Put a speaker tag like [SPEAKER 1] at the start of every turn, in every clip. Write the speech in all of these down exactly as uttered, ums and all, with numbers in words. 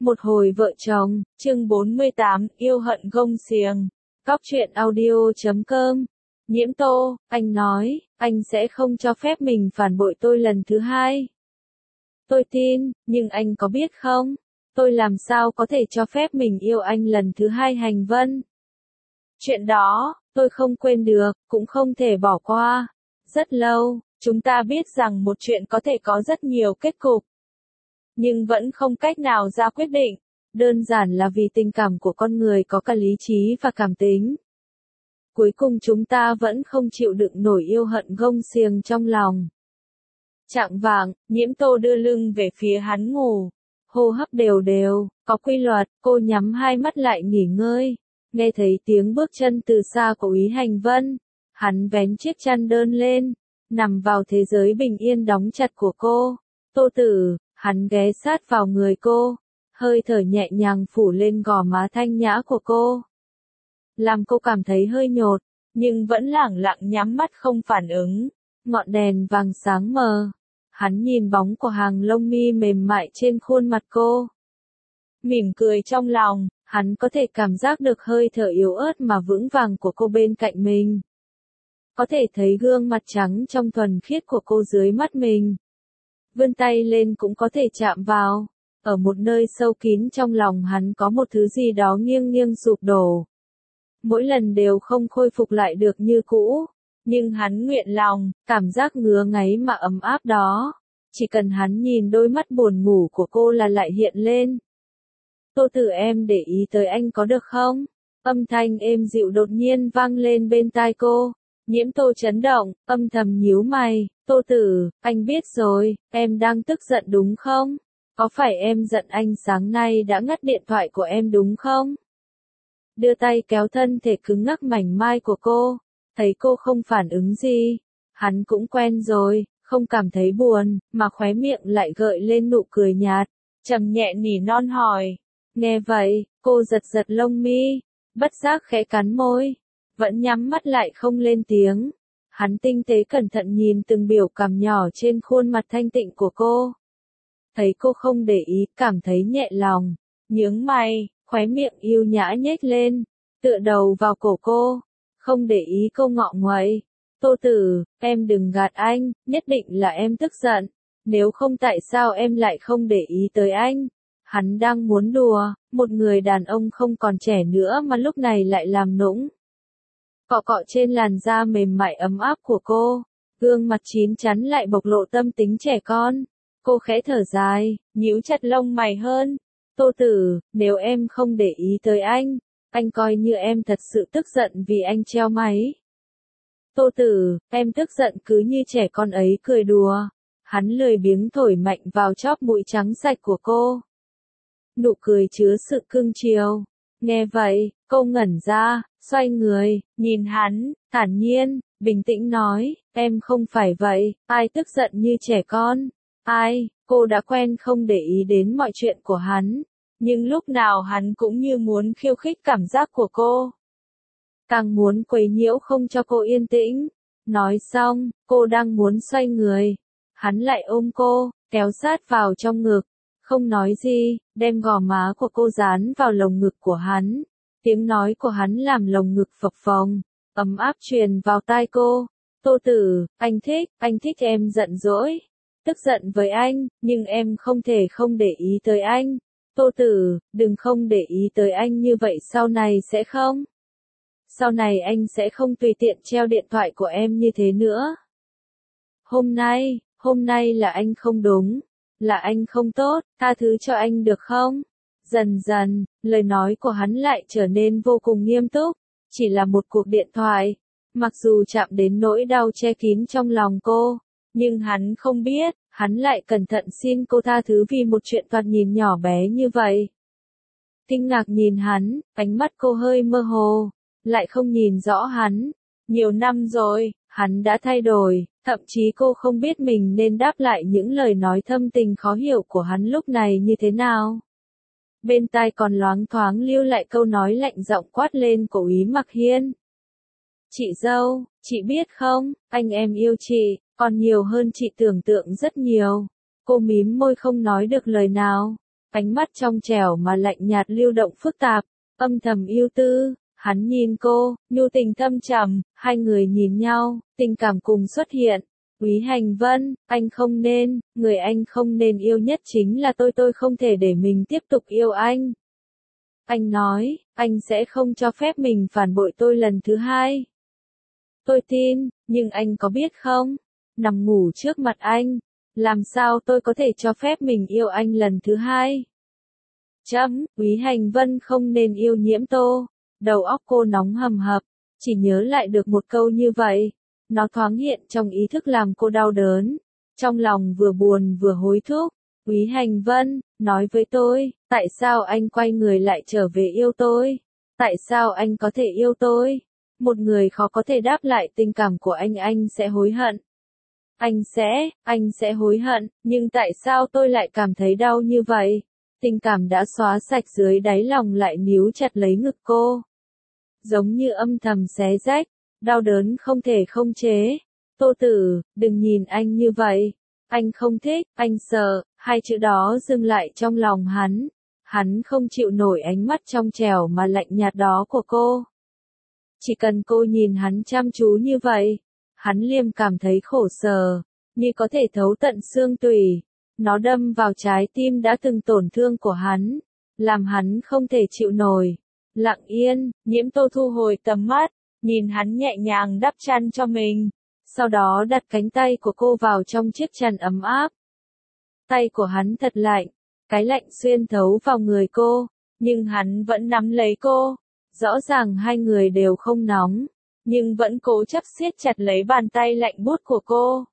[SPEAKER 1] Một hồi vợ chồng, chương bốn mươi tám, yêu hận gông xiềng. Cóc truyện audio chấm com. Nhiễm Tô, anh nói, anh sẽ không cho phép mình phản bội tôi lần thứ hai. Tôi tin, nhưng anh có biết không? Tôi làm sao có thể cho phép mình yêu anh lần thứ hai Hành Vân? Chuyện đó, tôi không quên được, cũng không thể bỏ qua. Rất lâu, chúng ta biết rằng một chuyện có thể có rất nhiều kết cục. Nhưng vẫn không cách nào ra quyết định, đơn giản là vì tình cảm của con người có cả lý trí và cảm tính. Cuối cùng chúng ta vẫn không chịu đựng nổi yêu hận gông xiềng trong lòng. Chạng vạng, Nhiễm Tô đưa lưng về phía hắn ngủ, hô hấp đều đều, có quy luật, cô nhắm hai mắt lại nghỉ ngơi, nghe thấy tiếng bước chân từ xa của Úy Hành Vân, hắn vén chiếc chăn đơn lên, nằm vào thế giới bình yên đóng chặt của cô. Tô Tử, hắn ghé sát vào người cô, hơi thở nhẹ nhàng phủ lên gò má thanh nhã của cô. Làm cô cảm thấy hơi nhột, nhưng vẫn lẳng lặng nhắm mắt không phản ứng. Ngọn đèn vàng sáng mờ, hắn nhìn bóng của hàng lông mi mềm mại trên khuôn mặt cô. Mỉm cười trong lòng, hắn có thể cảm giác được hơi thở yếu ớt mà vững vàng của cô bên cạnh mình. Có thể thấy gương mặt trắng trong thuần khiết của cô dưới mắt mình. Vươn tay lên cũng có thể chạm vào. Ở một nơi sâu kín trong lòng hắn có một thứ gì đó nghiêng nghiêng sụp đổ. Mỗi lần đều không khôi phục lại được như cũ. Nhưng hắn nguyện lòng, cảm giác ngứa ngáy mà ấm áp đó. Chỉ cần hắn nhìn đôi mắt buồn ngủ của cô là lại hiện lên. Tô Tử, em để ý tới anh có được không? Âm thanh êm dịu đột nhiên vang lên bên tai cô. Nhiễm Tô chấn động, âm thầm nhíu mày. Tô Tử, anh biết rồi, em đang tức giận đúng không? Có phải em giận anh sáng nay đã ngắt điện thoại của em đúng không? Đưa tay kéo thân thể cứng ngắc mảnh mai của cô, thấy cô không phản ứng gì. Hắn cũng quen rồi, không cảm thấy buồn, mà khóe miệng lại gợi lên nụ cười nhạt, trầm nhẹ nỉ non hỏi. Nghe vậy, cô giật giật lông mi, bất giác khẽ cắn môi, vẫn nhắm mắt lại không lên tiếng. Hắn tinh tế cẩn thận nhìn từng biểu cảm nhỏ trên khuôn mặt thanh tịnh của cô. Thấy cô không để ý, cảm thấy nhẹ lòng, nhướng mày, khóe miệng yêu nhã nhếch lên, tựa đầu vào cổ cô, không để ý cô ngọ nguậy. Tô Tử, em đừng gạt anh, nhất định là em tức giận, nếu không tại sao em lại không để ý tới anh? Hắn đang muốn đùa, một người đàn ông không còn trẻ nữa mà lúc này lại làm nũng. Cọ cọ trên làn da mềm mại ấm áp của cô, gương mặt chín chắn lại bộc lộ tâm tính trẻ con. Cô khẽ thở dài, nhíu chặt lông mày hơn. Tô Tử, nếu em không để ý tới anh, anh coi như em thật sự tức giận vì anh treo máy. Tô Tử, em tức giận cứ như trẻ con ấy cười đùa. Hắn lười biếng thổi mạnh vào chóp mũi trắng sạch của cô. Nụ cười chứa sự cưng chiều. Nghe vậy, cô ngẩn ra, xoay người, nhìn hắn, thản nhiên, bình tĩnh nói, em không phải vậy, ai tức giận như trẻ con, ai, cô đã quen không để ý đến mọi chuyện của hắn, nhưng lúc nào hắn cũng như muốn khiêu khích cảm giác của cô. Càng muốn quấy nhiễu không cho cô yên tĩnh. Nói xong, cô đang muốn xoay người, hắn lại ôm cô, kéo sát vào trong ngực, không nói gì, đem gò má của cô dán vào lồng ngực của hắn. Tiếng nói của hắn làm lồng ngực phập phồng, ấm áp truyền vào tai cô. Tô Tử, anh thích, anh thích em giận dỗi, tức giận với anh, nhưng em không thể không để ý tới anh. Tô Tử, đừng không để ý tới anh như vậy sau này sẽ không? Sau này anh sẽ không tùy tiện treo điện thoại của em như thế nữa. Hôm nay, hôm nay là anh không đúng, là anh không tốt, tha thứ cho anh được không? Dần dần, lời nói của hắn lại trở nên vô cùng nghiêm túc, chỉ là một cuộc điện thoại, mặc dù chạm đến nỗi đau che kín trong lòng cô, nhưng hắn không biết, hắn lại cẩn thận xin cô tha thứ vì một chuyện thoạt nhìn nhỏ bé như vậy. Kinh ngạc nhìn hắn, ánh mắt cô hơi mơ hồ, lại không nhìn rõ hắn. Nhiều năm rồi, hắn đã thay đổi, thậm chí cô không biết mình nên đáp lại những lời nói thâm tình khó hiểu của hắn lúc này như thế nào. Bên tai còn loáng thoáng lưu lại câu nói lạnh giọng quát lên của Úy Mặc Hiên. Chị dâu, chị biết không, anh em yêu chị, còn nhiều hơn chị tưởng tượng rất nhiều. Cô mím môi không nói được lời nào. ánh mắt trong trẻo mà lạnh nhạt lưu động phức tạp, âm thầm yêu tư. Hắn nhìn cô, nhu tình thâm trầm, hai người nhìn nhau, tình cảm cùng xuất hiện. Quý Hành Vân, anh không nên, người anh không nên yêu nhất chính là tôi tôi không thể để mình tiếp tục yêu anh. Anh nói, anh sẽ không cho phép mình phản bội tôi lần thứ hai. Tôi tin, nhưng anh có biết không, nằm ngủ trước mặt anh, làm sao tôi có thể cho phép mình yêu anh lần thứ hai? Chấm, Quý Hành Vân không nên yêu Nhiễm Tô. Đầu óc cô nóng hầm hập, chỉ nhớ lại được một câu như vậy. Nó thoáng hiện trong ý thức làm cô đau đớn. Trong lòng vừa buồn vừa hối thúc. Quý Hành Vân, nói với tôi, tại sao anh quay người lại trở về yêu tôi? Tại sao anh có thể yêu tôi? Một người khó có thể đáp lại tình cảm của anh anh sẽ hối hận. Anh sẽ, anh sẽ hối hận, nhưng tại sao tôi lại cảm thấy đau như vậy? Tình cảm đã xóa sạch dưới đáy lòng lại níu chặt lấy ngực cô. Giống như âm thầm xé rách, đau đớn không thể không chế. Tô Tử, đừng nhìn anh như vậy. Anh không thích, anh sợ, hai chữ đó dừng lại trong lòng hắn. Hắn không chịu nổi ánh mắt trong trẻo mà lạnh nhạt đó của cô. Chỉ cần cô nhìn hắn chăm chú như vậy, hắn liêm cảm thấy khổ sở, như có thể thấu tận xương tủy. Nó đâm vào trái tim đã từng tổn thương của hắn, làm hắn không thể chịu nổi. Lặng yên, Nhiễm Tô thu hồi tầm mắt, nhìn hắn nhẹ nhàng đắp chăn cho mình, sau đó đặt cánh tay của cô vào trong chiếc chăn ấm áp. Tay của hắn thật lạnh, cái lạnh xuyên thấu vào người cô, nhưng hắn vẫn nắm lấy cô. Rõ ràng hai người đều không nóng, nhưng vẫn cố chấp siết chặt lấy bàn tay lạnh buốt của cô.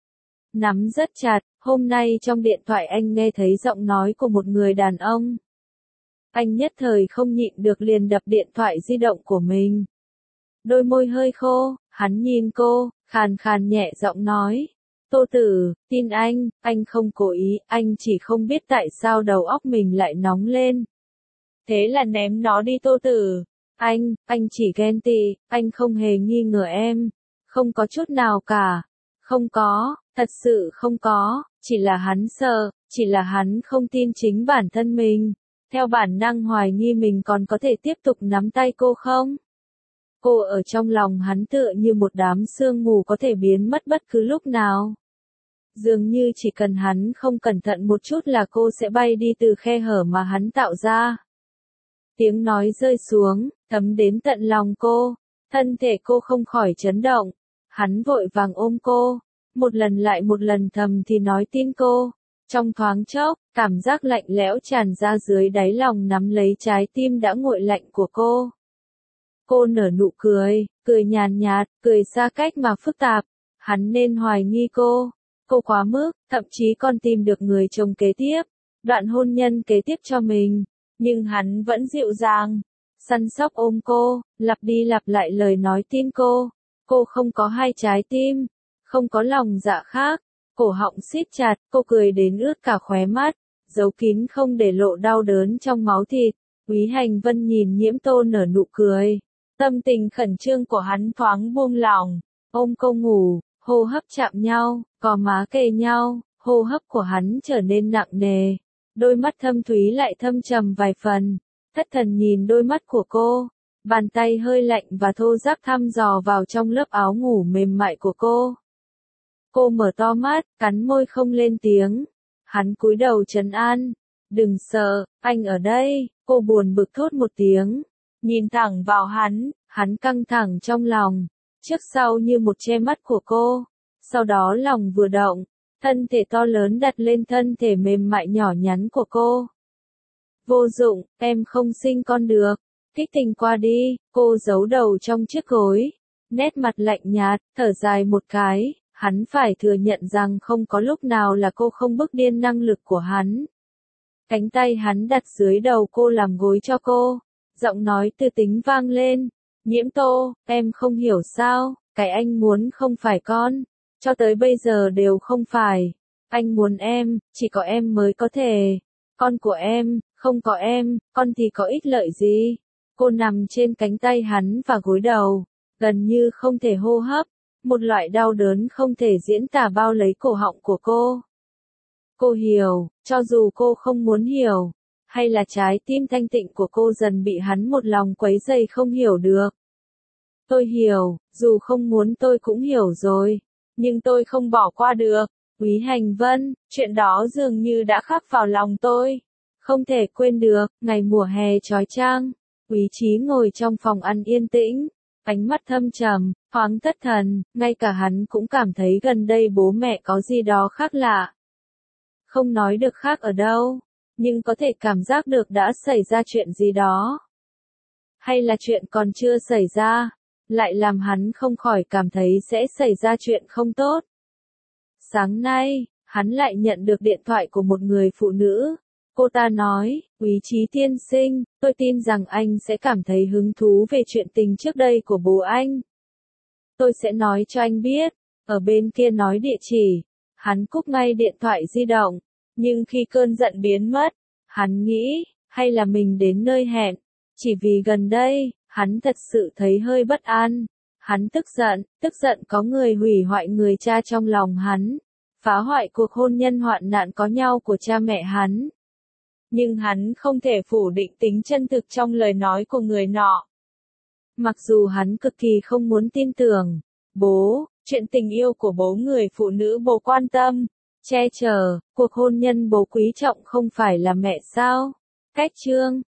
[SPEAKER 1] Nắm rất chặt, hôm nay trong điện thoại anh nghe thấy giọng nói của một người đàn ông. Anh nhất thời không nhịn được liền đập điện thoại di động của mình. Đôi môi hơi khô, hắn nhìn cô, khàn khàn nhẹ giọng nói. Tô Tử, tin anh, anh không cố ý, anh chỉ không biết tại sao đầu óc mình lại nóng lên. Thế là ném nó đi Tô Tử. Anh, anh chỉ ghen tị, anh không hề nghi ngờ em. Không có chút nào cả. Không có, thật sự không có, chỉ là hắn sợ, chỉ là hắn không tin chính bản thân mình. Theo bản năng hoài nghi mình còn có thể tiếp tục nắm tay cô không? Cô ở trong lòng hắn tựa như một đám sương mù có thể biến mất bất cứ lúc nào. Dường như chỉ cần hắn không cẩn thận một chút là cô sẽ bay đi từ khe hở mà hắn tạo ra. Tiếng nói rơi xuống, thấm đến tận lòng cô, thân thể cô không khỏi chấn động. Hắn vội vàng ôm cô, một lần lại một lần thầm thì nói tin cô. Trong thoáng chốc, cảm giác lạnh lẽo tràn ra dưới đáy lòng nắm lấy trái tim đã nguội lạnh của cô. Cô nở nụ cười, cười nhàn nhạt, cười xa cách mà phức tạp. Hắn nên hoài nghi cô. Cô quá mức, thậm chí còn tìm được người chồng kế tiếp, đoạn hôn nhân kế tiếp cho mình. Nhưng hắn vẫn dịu dàng, săn sóc ôm cô, lặp đi lặp lại lời nói tin cô. Cô không có hai trái tim, không có lòng dạ khác. Cổ họng siết chặt, cô cười đến ướt cả khóe mắt, giấu kín không để lộ đau đớn trong máu thịt. Quý Hành Vân nhìn Nhiễm Tô nở nụ cười, tâm tình khẩn trương của hắn thoáng buông lỏng, ôm cô ngủ, hô hấp chạm nhau, cò má kề nhau, hô hấp của hắn trở nên nặng nề, đôi mắt thâm thúy lại thâm trầm vài phần, thất thần nhìn đôi mắt của cô, bàn tay hơi lạnh và thô ráp thăm dò vào trong lớp áo ngủ mềm mại của cô. Cô mở to mắt, cắn môi không lên tiếng. Hắn cúi đầu trấn an. Đừng sợ, anh ở đây. Cô buồn bực thốt một tiếng. Nhìn thẳng vào hắn, hắn căng thẳng trong lòng. Trước sau như một che mắt của cô. Sau đó lòng vừa động. Thân thể to lớn đặt lên thân thể mềm mại nhỏ nhắn của cô. Vô dụng, em không sinh con được. Kích tình qua đi, cô giấu đầu trong chiếc gối. Nét mặt lạnh nhạt, thở dài một cái. Hắn phải thừa nhận rằng không có lúc nào là cô không bức điên năng lực của hắn. Cánh tay hắn đặt dưới đầu cô làm gối cho cô. Giọng nói tư tính vang lên. Nhiễm Tô, em không hiểu sao, cái anh muốn không phải con. Cho tới bây giờ đều không phải. Anh muốn em, chỉ có em mới có thể. Con của em, không có em, con thì có ích lợi gì. Cô nằm trên cánh tay hắn và gối đầu. Gần như không thể hô hấp. Một loại đau đớn không thể diễn tả bao lấy cổ họng của cô. Cô hiểu, cho dù cô không muốn hiểu, hay là trái tim thanh tịnh của cô dần bị hắn một lòng quấy dày không hiểu được. Tôi hiểu, dù không muốn tôi cũng hiểu rồi, nhưng tôi không bỏ qua được. Úy Hành Vân, chuyện đó dường như đã khắc vào lòng tôi. Không thể quên được, ngày mùa hè chói chang. Úy Chí ngồi trong phòng ăn yên tĩnh, ánh mắt thâm trầm, thoáng thất thần, ngay cả hắn cũng cảm thấy gần đây bố mẹ có gì đó khác lạ. Không nói được khác ở đâu, nhưng có thể cảm giác được đã xảy ra chuyện gì đó. Hay là chuyện còn chưa xảy ra, lại làm hắn không khỏi cảm thấy sẽ xảy ra chuyện không tốt. Sáng nay, hắn lại nhận được điện thoại của một người phụ nữ. Cô ta nói, Úy Chí tiên sinh, tôi tin rằng anh sẽ cảm thấy hứng thú về chuyện tình trước đây của bố anh. Tôi sẽ nói cho anh biết. Ở bên kia nói địa chỉ, hắn cúp ngay điện thoại di động. Nhưng khi cơn giận biến mất, hắn nghĩ, hay là mình đến nơi hẹn. Chỉ vì gần đây, hắn thật sự thấy hơi bất an. Hắn tức giận, tức giận có người hủy hoại người cha trong lòng hắn. Phá hoại cuộc hôn nhân hoạn nạn có nhau của cha mẹ hắn. Nhưng hắn không thể phủ định tính chân thực trong lời nói của người nọ. Mặc dù hắn cực kỳ không muốn tin tưởng, bố, chuyện tình yêu của bố người phụ nữ bố quan tâm, che chở, cuộc hôn nhân bố quý trọng không phải là mẹ sao? Cách chương